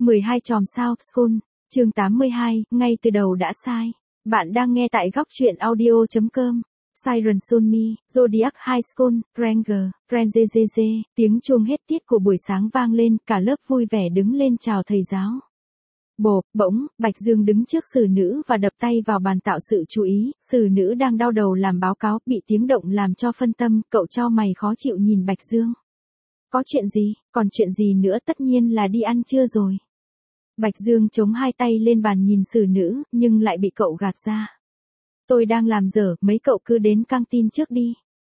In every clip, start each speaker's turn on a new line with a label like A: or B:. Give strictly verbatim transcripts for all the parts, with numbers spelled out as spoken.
A: mười hai chòm sao School, chương tám mươi hai, ngay từ đầu đã sai. Bạn đang nghe tại góc truyện audio chấm com. Siren Sunmi, Zodiac High School, Ranger, Ranger, tiếng chuông hết tiết của buổi sáng vang lên, cả lớp vui vẻ đứng lên chào thầy giáo. Bộp, bỗng, Bạch Dương đứng trước sử nữ và đập tay vào bàn tạo sự chú ý, sử nữ đang đau đầu làm báo cáo, bị tiếng động làm cho phân tâm, cậu chau mày khó chịu nhìn Bạch Dương. Có chuyện gì, còn chuyện gì nữa, tất nhiên là đi ăn trưa rồi. Bạch Dương chống hai tay lên bàn nhìn sử nữ, nhưng lại bị cậu gạt ra. Tôi đang làm dở, mấy cậu cứ đến căng tin trước đi.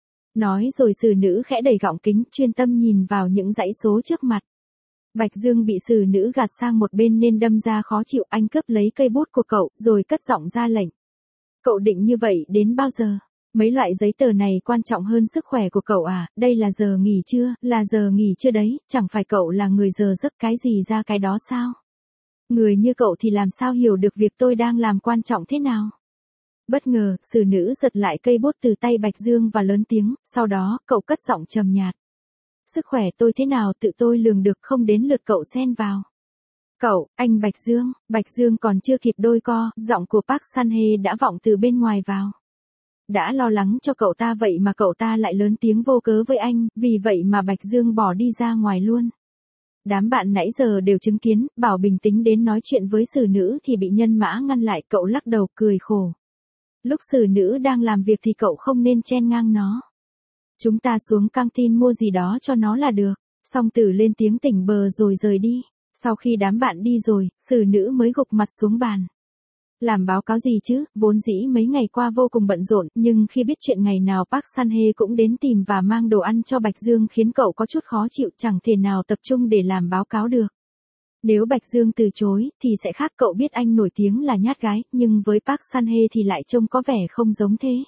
A: Nói rồi sử nữ khẽ đẩy gọng kính, chuyên tâm nhìn vào những dãy số trước mặt. Bạch Dương bị sử nữ gạt sang một bên nên đâm ra khó chịu, anh cướp lấy cây bút của cậu, rồi cất giọng ra lệnh. Cậu định như vậy đến bao giờ? Mấy loại giấy tờ này quan trọng hơn sức khỏe của cậu à, đây là giờ nghỉ trưa, là giờ nghỉ trưa đấy, chẳng phải cậu là người giờ giấc cái gì ra cái đó sao? Người như cậu thì làm sao hiểu được việc tôi đang làm quan trọng thế nào? Bất ngờ, sử nữ giật lại cây bút từ tay Bạch Dương và lớn tiếng, sau đó, cậu cất giọng trầm nhạt. Sức khỏe tôi thế nào tự tôi lường được, không đến lượt cậu xen vào. Cậu, anh Bạch Dương, Bạch Dương còn chưa kịp đôi co, giọng của Park San-hye đã vọng từ bên ngoài vào. Đã lo lắng cho cậu ta vậy mà cậu ta lại lớn tiếng vô cớ với anh, vì vậy mà Bạch Dương bỏ đi ra ngoài luôn. Đám bạn nãy giờ đều chứng kiến, bảo bình tĩnh đến nói chuyện với sử nữ thì bị nhân mã ngăn lại, cậu lắc đầu cười khổ. Lúc sử nữ đang làm việc thì cậu không nên chen ngang nó. Chúng ta xuống căng tin mua gì đó cho nó là được. Song Tử lên tiếng tỉnh bờ rồi rời đi. Sau khi đám bạn đi rồi, sử nữ mới gục mặt xuống bàn. Làm báo cáo gì chứ, vốn dĩ mấy ngày qua vô cùng bận rộn, nhưng khi biết chuyện ngày nào Park San-hye cũng đến tìm và mang đồ ăn cho Bạch Dương khiến cậu có chút khó chịu, chẳng thể nào tập trung để làm báo cáo được. Nếu Bạch Dương từ chối, thì sẽ khác, cậu biết anh nổi tiếng là nhát gái, nhưng với Park San-hye thì lại trông có vẻ không giống thế.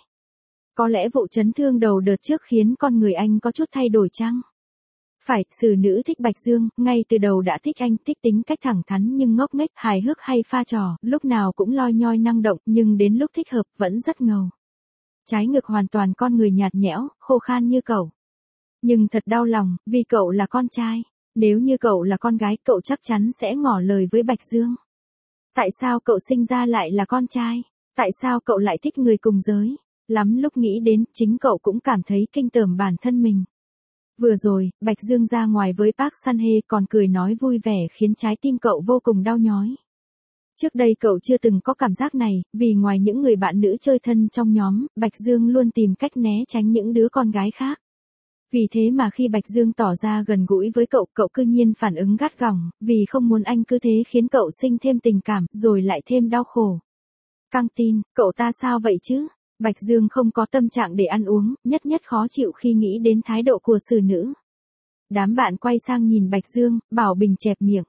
A: Có lẽ vụ chấn thương đầu đợt trước khiến con người anh có chút thay đổi chăng? Phải, sử nữ thích Bạch Dương, ngay từ đầu đã thích anh, thích tính cách thẳng thắn nhưng ngốc nghếch, hài hước hay pha trò, lúc nào cũng loi nhoi năng động, nhưng đến lúc thích hợp, vẫn rất ngầu. Trái ngược hoàn toàn con người nhạt nhẽo, khô khan như cậu. Nhưng thật đau lòng, vì cậu là con trai. Nếu như cậu là con gái, cậu chắc chắn sẽ ngỏ lời với Bạch Dương. Tại sao cậu sinh ra lại là con trai? Tại sao cậu lại thích người cùng giới? Lắm lúc nghĩ đến, chính cậu cũng cảm thấy kinh tởm bản thân mình. Vừa rồi, Bạch Dương ra ngoài với Park San-hye còn cười nói vui vẻ khiến trái tim cậu vô cùng đau nhói. Trước đây cậu chưa từng có cảm giác này, vì ngoài những người bạn nữ chơi thân trong nhóm, Bạch Dương luôn tìm cách né tránh những đứa con gái khác. Vì thế mà khi Bạch Dương tỏ ra gần gũi với cậu, cậu cư nhiên phản ứng gắt gỏng, vì không muốn anh cứ thế khiến cậu sinh thêm tình cảm, rồi lại thêm đau khổ. Căng tin, cậu ta sao vậy chứ? Bạch Dương không có tâm trạng để ăn uống, nhất nhất khó chịu khi nghĩ đến thái độ của sử nữ. Đám bạn quay sang nhìn Bạch Dương, Bảo Bình chẹp miệng.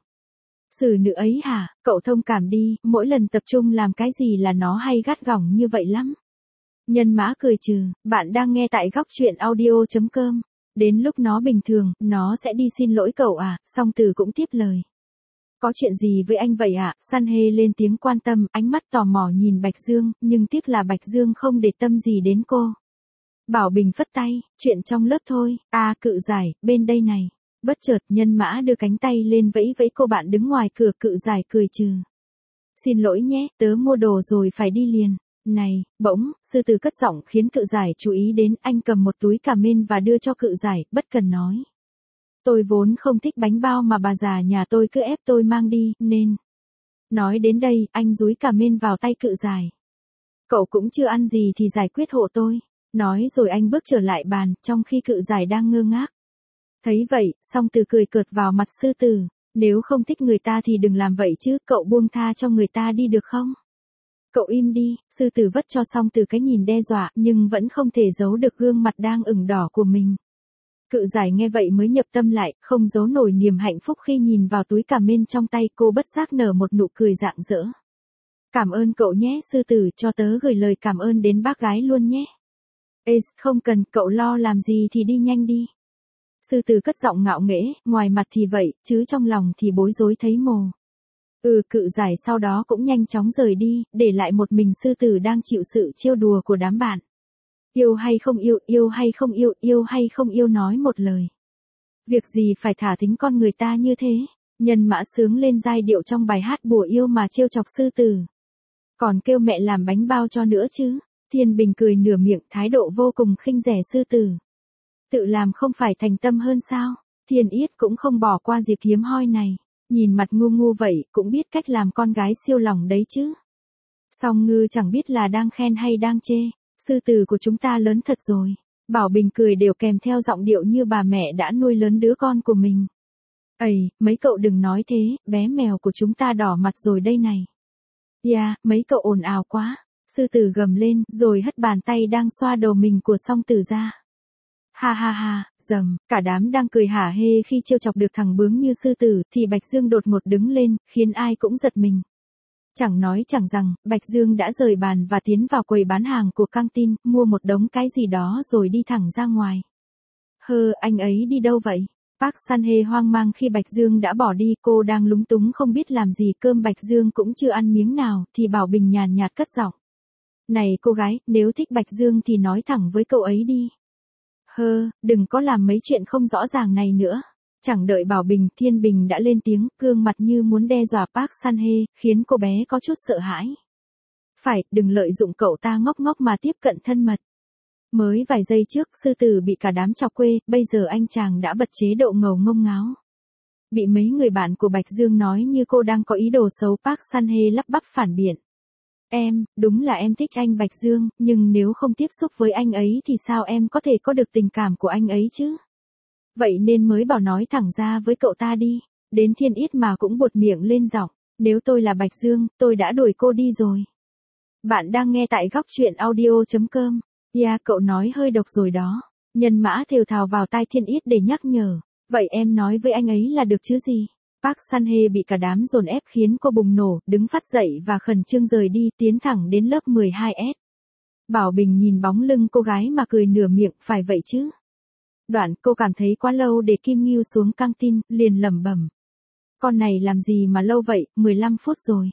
A: Sử nữ ấy hả, cậu thông cảm đi, mỗi lần tập trung làm cái gì là nó hay gắt gỏng như vậy lắm. Nhân mã cười trừ, bạn đang nghe tại góc truyện audio chấm com. Đến lúc nó bình thường, nó sẽ đi xin lỗi cậu à, Song Tử cũng tiếp lời. Có chuyện gì với anh vậy ạ? À? San-hye lên tiếng quan tâm, ánh mắt tò mò nhìn Bạch Dương, nhưng tiếc là Bạch Dương không để tâm gì đến cô. Bảo Bình phất tay, chuyện trong lớp thôi, à Cự Giải, bên đây này. Bất chợt nhân mã đưa cánh tay lên vẫy vẫy cô bạn đứng ngoài cửa, Cự Giải cười trừ. Xin lỗi nhé, tớ mua đồ rồi phải đi liền. Này, bỗng, sư tử cất giọng khiến Cự Giải chú ý đến, anh cầm một túi cà mên và đưa cho Cự Giải, bất cần nói. Tôi vốn không thích bánh bao mà bà già nhà tôi cứ ép tôi mang đi, nên. Nói đến đây, anh dúi cà mên vào tay Cự Giải. Cậu cũng chưa ăn gì thì giải quyết hộ tôi. Nói rồi anh bước trở lại bàn, trong khi Cự Giải đang ngơ ngác. Thấy vậy, Song Tử cười cợt vào mặt sư tử. Nếu không thích người ta thì đừng làm vậy chứ, cậu buông tha cho người ta đi được không? Cậu im đi, sư tử vất cho Song Tử cái nhìn đe dọa, nhưng vẫn không thể giấu được gương mặt đang ửng đỏ của mình. Cự Giải nghe vậy mới nhập tâm lại, không giấu nổi niềm hạnh phúc khi nhìn vào túi cà mên trong tay, cô bất giác nở một nụ cười rạng rỡ. Cảm ơn cậu nhé sư tử, cho tớ gửi lời cảm ơn đến bác gái luôn nhé. Ê, không cần, cậu lo làm gì thì đi nhanh đi. Sư tử cất giọng ngạo nghễ, ngoài mặt thì vậy, chứ trong lòng thì bối rối thấy mồ. Ừ, Cự Giải sau đó cũng nhanh chóng rời đi, để lại một mình sư tử đang chịu sự trêu đùa của đám bạn. Yêu hay không yêu, yêu hay không yêu, yêu hay không yêu nói một lời. Việc gì phải thả thính con người ta như thế? Nhân mã sướng lên giai điệu trong bài hát bùa yêu mà trêu chọc sư tử. Còn kêu mẹ làm bánh bao cho nữa chứ. Thiên Bình cười nửa miệng, thái độ vô cùng khinh rẻ sư tử. Tự làm không phải thành tâm hơn sao? Thiên Yết cũng không bỏ qua dịp hiếm hoi này. Nhìn mặt ngu ngu vậy, cũng biết cách làm con gái siêu lòng đấy chứ. Song Ngư chẳng biết là đang khen hay đang chê. Sư tử của chúng ta lớn thật rồi. Bảo Bình cười đều kèm theo giọng điệu như bà mẹ đã nuôi lớn đứa con của mình. Ây, mấy cậu đừng nói thế, bé mèo của chúng ta đỏ mặt rồi đây này. Yeah, mấy cậu ồn ào quá. Sư tử gầm lên, rồi hất bàn tay đang xoa đầu mình của Song Tử ra. Ha ha ha, dầm, cả đám đang cười hả hê khi trêu chọc được thằng bướng như sư tử, thì Bạch Dương đột ngột đứng lên, khiến ai cũng giật mình. Chẳng nói chẳng rằng, Bạch Dương đã rời bàn và tiến vào quầy bán hàng của căng tin, mua một đống cái gì đó rồi đi thẳng ra ngoài. Hơ, anh ấy đi đâu vậy? Park San-hye hoang mang khi Bạch Dương đã bỏ đi, cô đang lúng túng không biết làm gì, cơm Bạch Dương cũng chưa ăn miếng nào, thì Bảo Bình nhàn nhạt cất giọng. Này cô gái, nếu thích Bạch Dương thì nói thẳng với cậu ấy đi. Hơ, đừng có làm mấy chuyện không rõ ràng này nữa. Chẳng đợi Bảo Bình, Thiên Bình đã lên tiếng, gương mặt như muốn đe dọa Park San-hye, khiến cô bé có chút sợ hãi. Phải, đừng lợi dụng cậu ta ngốc ngốc mà tiếp cận thân mật. Mới vài giây trước, sư tử bị cả đám chọc quê, bây giờ anh chàng đã bật chế độ ngầu ngông ngáo. Bị mấy người bạn của Bạch Dương nói như cô đang có ý đồ xấu, Park San-hye lắp bắp phản biện. Em, đúng là em thích anh Bạch Dương, nhưng nếu không tiếp xúc với anh ấy thì sao em có thể có được tình cảm của anh ấy chứ? Vậy nên mới bảo nói thẳng ra với cậu ta đi. Đến Thiên Yết mà cũng buột miệng lên giọng. Nếu tôi là Bạch Dương, tôi đã đuổi cô đi rồi. Bạn đang nghe tại góc truyện audio chấm com. Yeah, cậu nói hơi độc rồi đó. Nhân mã thều thào vào tai Thiên Yết để nhắc nhở. Vậy em nói với anh ấy là được chứ gì? Park San-hye bị cả đám dồn ép khiến cô bùng nổ, đứng phát dậy và khẩn trương rời đi, tiến thẳng đến lớp mười hai S. Bảo Bình nhìn bóng lưng cô gái mà cười nửa miệng, phải vậy chứ? Đoạn cô cảm thấy quá lâu để Kim Ngưu xuống căng tin, liền lẩm bẩm. Con này làm gì mà lâu vậy, mười lăm phút rồi.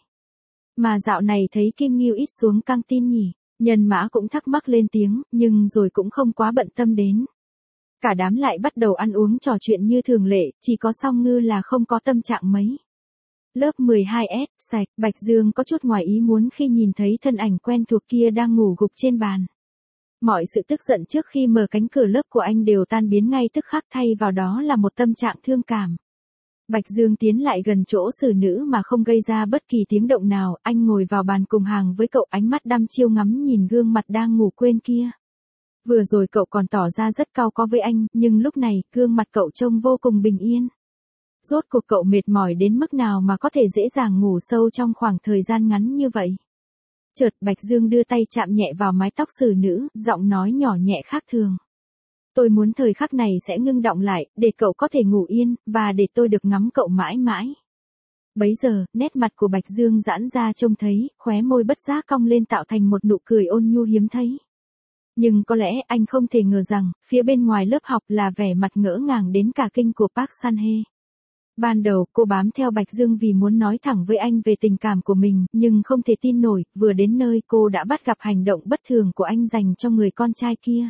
A: Mà dạo này thấy Kim Ngưu ít xuống căng tin nhỉ? Nhân mã cũng thắc mắc lên tiếng, nhưng rồi cũng không quá bận tâm đến. Cả đám lại bắt đầu ăn uống trò chuyện như thường lệ, chỉ có Song Ngư là không có tâm trạng mấy. Lớp mười hai S, sạch, Bạch Dương có chút ngoài ý muốn khi nhìn thấy thân ảnh quen thuộc kia đang ngủ gục trên bàn. Mọi sự tức giận trước khi mở cánh cửa lớp của anh đều tan biến ngay tức khắc, thay vào đó là một tâm trạng thương cảm. Bạch Dương tiến lại gần chỗ xử nữ mà không gây ra bất kỳ tiếng động nào, anh ngồi vào bàn cùng hàng với cậu, ánh mắt đăm chiêu ngắm nhìn gương mặt đang ngủ quên kia. Vừa rồi cậu còn tỏ ra rất cau có với anh, nhưng lúc này, gương mặt cậu trông vô cùng bình yên. Rốt cuộc cậu mệt mỏi đến mức nào mà có thể dễ dàng ngủ sâu trong khoảng thời gian ngắn như vậy? Chợt Bạch Dương đưa tay chạm nhẹ vào mái tóc xử nữ, giọng nói nhỏ nhẹ khác thường. Tôi muốn thời khắc này sẽ ngưng đọng lại, để cậu có thể ngủ yên, và để tôi được ngắm cậu mãi mãi. Bấy giờ, nét mặt của Bạch Dương giãn ra trông thấy, khóe môi bất giác cong lên tạo thành một nụ cười ôn nhu hiếm thấy. Nhưng có lẽ anh không thể ngờ rằng, phía bên ngoài lớp học là vẻ mặt ngỡ ngàng đến cả kinh của Park San-hye. Ban đầu cô bám theo Bạch Dương vì muốn nói thẳng với anh về tình cảm của mình, nhưng không thể tin nổi, vừa đến nơi cô đã bắt gặp hành động bất thường của anh dành cho người con trai kia.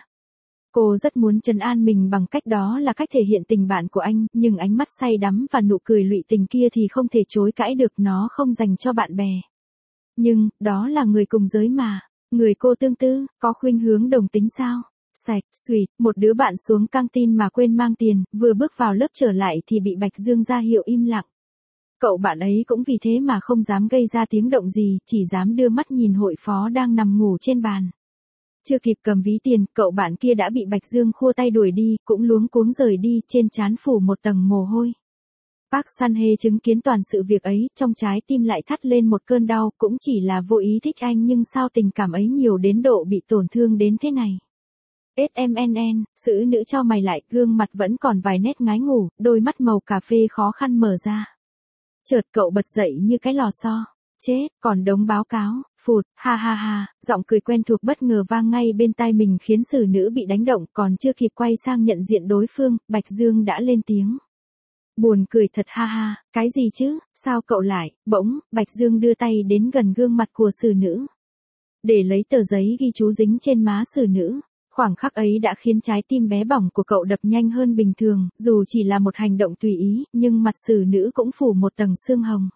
A: Cô rất muốn trấn an mình bằng cách đó là cách thể hiện tình bạn của anh, nhưng ánh mắt say đắm và nụ cười lụy tình kia thì không thể chối cãi được, nó không dành cho bạn bè. Nhưng, đó là người cùng giới mà. Người cô tương tư, có khuynh hướng đồng tính sao? Sạch, suỵt, một đứa bạn xuống căng tin mà quên mang tiền, vừa bước vào lớp trở lại thì bị Bạch Dương ra hiệu im lặng. Cậu bạn ấy cũng vì thế mà không dám gây ra tiếng động gì, chỉ dám đưa mắt nhìn hội phó đang nằm ngủ trên bàn. Chưa kịp cầm ví tiền, cậu bạn kia đã bị Bạch Dương khua tay đuổi đi, cũng luống cuống rời đi, trên trán phủ một tầng mồ hôi. Park San-hye chứng kiến toàn sự việc ấy, trong trái tim lại thắt lên một cơn đau, cũng chỉ là vô ý thích anh nhưng sao tình cảm ấy nhiều đến độ bị tổn thương đến thế này. ét em en en, xử nữ cho mày lại, gương mặt vẫn còn vài nét ngái ngủ, đôi mắt màu cà phê khó khăn mở ra. Chợt cậu bật dậy như cái lò xo. Chết, còn đống báo cáo, phụt, ha ha ha, giọng cười quen thuộc bất ngờ vang ngay bên tai mình khiến xử nữ bị đánh động, còn chưa kịp quay sang nhận diện đối phương, Bạch Dương đã lên tiếng. Buồn cười thật ha ha, cái gì chứ, sao cậu lại, bỗng, Bạch Dương đưa tay đến gần gương mặt của xử nữ. Để lấy tờ giấy ghi chú dính trên má xử nữ, Khoảng khắc ấy đã khiến trái tim bé bỏng của cậu đập nhanh hơn bình thường, dù chỉ là một hành động tùy ý, nhưng mặt xử nữ cũng phủ một tầng sương hồng.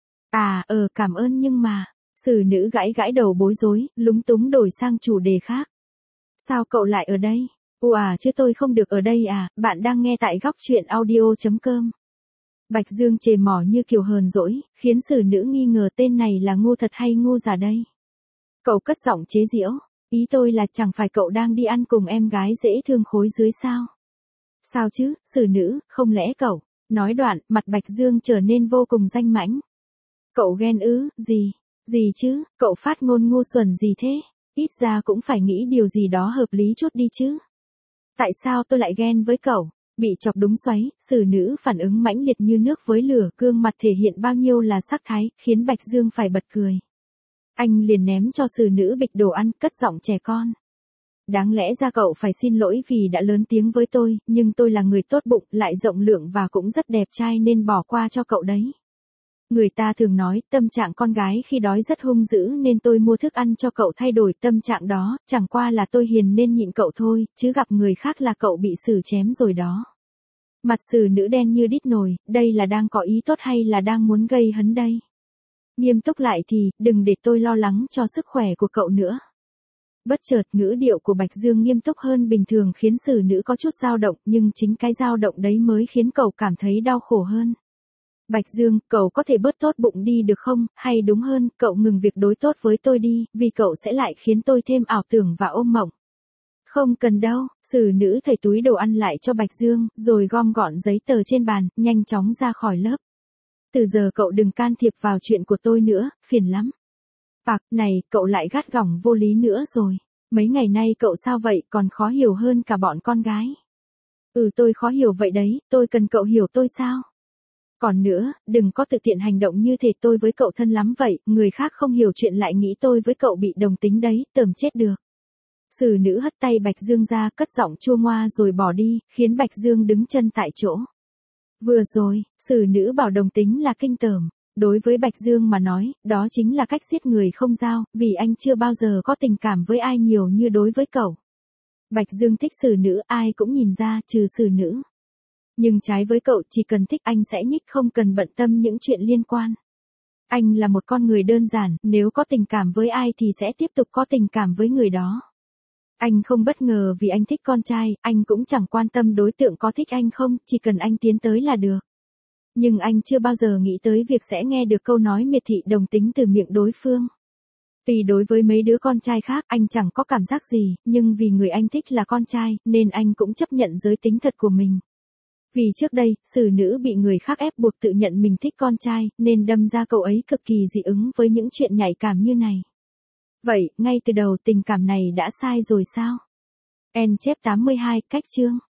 A: À, ờ, cảm ơn nhưng mà, xử nữ gãi gãi đầu bối rối, lúng túng đổi sang chủ đề khác. Sao cậu lại ở đây? Ồ à, chứ tôi không được ở đây à, bạn đang nghe tại góc chuyện audio.com. Bạch Dương chề mỏ như kiểu hờn dỗi, khiến xử nữ nghi ngờ tên này là ngu thật hay ngu giả đây. Cậu cất giọng chế giễu, ý tôi là chẳng phải cậu đang đi ăn cùng em gái dễ thương khối dưới sao? Sao chứ, xử nữ, không lẽ cậu? Nói đoạn, mặt Bạch Dương trở nên vô cùng danh mãnh. Cậu ghen ư, gì? Gì chứ, cậu phát ngôn ngu xuẩn gì thế? Ít ra cũng phải nghĩ điều gì đó hợp lý chút đi chứ. Tại sao tôi lại ghen với cậu? Bị chọc đúng xoáy, xử nữ phản ứng mãnh liệt như nước với lửa, gương mặt thể hiện bao nhiêu là sắc thái, khiến Bạch Dương phải bật cười. Anh liền ném cho xử nữ bịch đồ ăn, cất giọng trẻ con. Đáng lẽ ra cậu phải xin lỗi vì đã lớn tiếng với tôi, nhưng tôi là người tốt bụng, lại rộng lượng và cũng rất đẹp trai nên bỏ qua cho cậu đấy. Người ta thường nói, tâm trạng con gái khi đói rất hung dữ nên tôi mua thức ăn cho cậu thay đổi tâm trạng đó, chẳng qua là tôi hiền nên nhịn cậu thôi, chứ gặp người khác là cậu bị xử chém rồi đó. Mặt xử nữ đen như đít nồi, đây là đang có ý tốt hay là đang muốn gây hấn đây? Nghiêm túc lại thì, đừng để tôi lo lắng cho sức khỏe của cậu nữa. Bất chợt ngữ điệu của Bạch Dương nghiêm túc hơn bình thường khiến xử nữ có chút dao động, nhưng chính cái dao động đấy mới khiến cậu cảm thấy đau khổ hơn. Bạch Dương, cậu có thể bớt tốt bụng đi được không, hay đúng hơn, cậu ngừng việc đối tốt với tôi đi, vì cậu sẽ lại khiến tôi thêm ảo tưởng và ôm mộng. Không cần đâu, xử nữ thầy túi đồ ăn lại cho Bạch Dương, rồi gom gọn giấy tờ trên bàn, nhanh chóng ra khỏi lớp. Từ giờ cậu đừng can thiệp vào chuyện của tôi nữa, phiền lắm. Bạc, này, cậu lại gắt gỏng vô lý nữa rồi. Mấy ngày nay cậu sao vậy, còn khó hiểu hơn cả bọn con gái. Ừ tôi khó hiểu vậy đấy, tôi cần cậu hiểu tôi sao? Còn nữa, đừng có tự tiện hành động như thể tôi với cậu thân lắm vậy, người khác không hiểu chuyện lại nghĩ tôi với cậu bị đồng tính đấy, tởm chết được. Xử nữ hất tay Bạch Dương ra, cất giọng chua ngoa rồi bỏ đi, khiến Bạch Dương đứng chân tại chỗ. Vừa rồi, xử nữ bảo đồng tính là kinh tởm. Đối với Bạch Dương mà nói, đó chính là cách giết người không dao, vì anh chưa bao giờ có tình cảm với ai nhiều như đối với cậu. Bạch Dương thích xử nữ, ai cũng nhìn ra, trừ xử nữ. Nhưng trái với cậu, chỉ cần thích anh sẽ nhích, không cần bận tâm những chuyện liên quan. Anh là một con người đơn giản, nếu có tình cảm với ai thì sẽ tiếp tục có tình cảm với người đó. Anh không bất ngờ vì anh thích con trai, anh cũng chẳng quan tâm đối tượng có thích anh không, chỉ cần anh tiến tới là được. Nhưng anh chưa bao giờ nghĩ tới việc sẽ nghe được câu nói miệt thị đồng tính từ miệng đối phương. Tuy đối với mấy đứa con trai khác anh chẳng có cảm giác gì, nhưng vì người anh thích là con trai, nên anh cũng chấp nhận giới tính thật của mình. Vì trước đây, xử nữ bị người khác ép buộc tự nhận mình thích con trai, nên đâm ra cậu ấy cực kỳ dị ứng với những chuyện nhạy cảm như này. Vậy, ngay từ đầu tình cảm này đã sai rồi sao? En chép tám mươi hai, cách chương.